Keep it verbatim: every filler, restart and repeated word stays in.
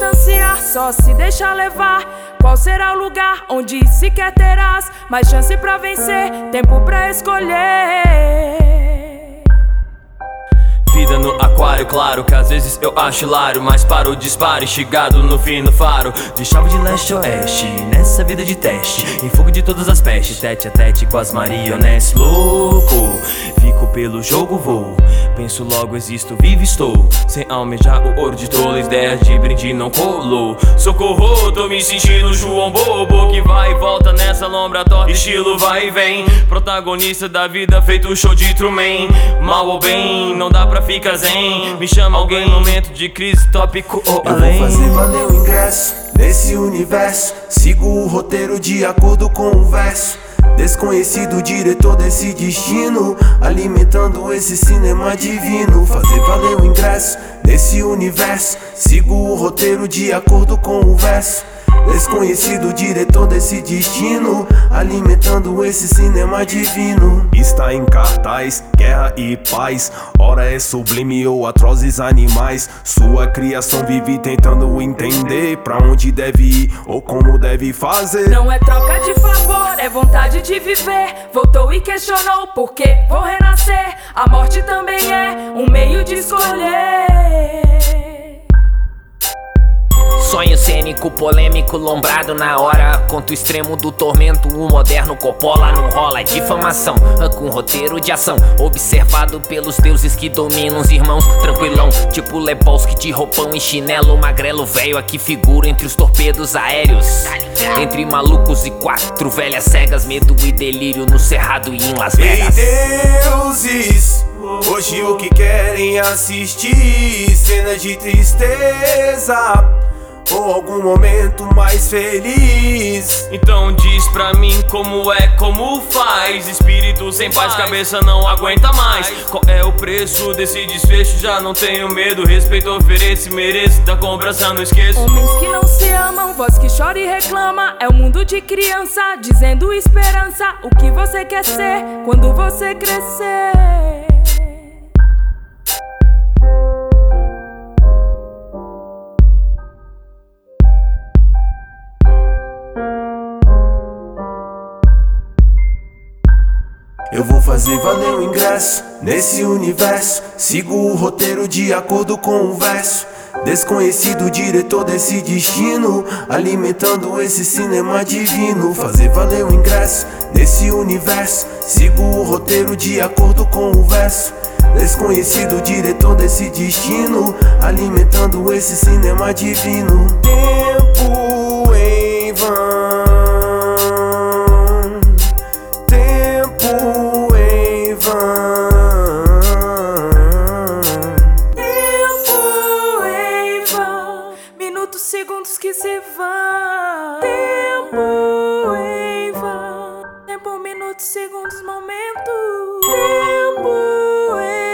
distanciar, só se deixar levar. Qual será o lugar onde sequer terás mais chance pra vencer, tempo pra escolher? Vida no aquário, claro que às vezes eu acho hilário, mas para o disparo, instigado no fim no faro. De chave de leste a oeste, nessa vida de teste, em fogo de todas as pestes, tete a tete com as marionetes. Louco, fico pelo jogo, vou, penso logo existo, vivo estou, sem almejar o ouro de tolo, ideias de brinde não colou. Socorro, tô me sentindo João Bobo, que vai e volta nessa lombra torta, estilo vai e vem, protagonista da vida feito um show de Truman. Mal ou bem, não dá pra fica zen, me chama alguém no momento de crise, tópico ou além. Eu vou fazer valer o ingresso nesse universo, sigo o roteiro de acordo com o verso. Desconhecido diretor desse destino, alimentando esse cinema divino. Fazer valer o ingresso nesse universo, sigo o roteiro de acordo com o verso. Desconhecido diretor desse destino, alimentando esse cinema divino. Está em cartaz, guerra e paz, ora é sublime ou atrozes animais. Sua criação vive tentando entender pra onde deve ir ou como deve fazer. Não é troca de favor, é vontade de viver. Voltou e questionou por que vou renascer. A morte também é um meio de escolher. Sonho cênico, polêmico, lombrado na hora. Conto extremo do tormento, o moderno Coppola. Não rola difamação, com roteiro de ação, observado pelos deuses que dominam os irmãos. Tranquilão, tipo Lebowski de roupão e chinelo. Magrelo velho aqui figura entre os torpedos aéreos. Entre malucos e quatro velhas cegas, medo e delírio no Cerrado e em Las Vegas. Ei, deuses, hoje o que querem assistir? Cenas de tristeza ou algum momento mais feliz? Então diz pra mim como é, como faz. Espírito sem paz, cabeça não aguenta mais. Qual é o preço desse desfecho? Já não tenho medo, respeito ofereço e mereço, da cobrança não esqueço. Homens que não se amam, voz que chora e reclama. É o mundo de criança, dizendo esperança. O que você quer ser quando você crescer? Eu vou fazer valer o ingresso nesse universo, sigo o roteiro de acordo com o verso. Desconhecido diretor desse destino, alimentando esse cinema divino. Fazer valer o ingresso nesse universo, sigo o roteiro de acordo com o verso. Desconhecido diretor desse destino, alimentando esse cinema divino. Tempo em vão, segundos que se vão. Tempo em vão. Tempo, minutos, segundos, momentos. Tempo em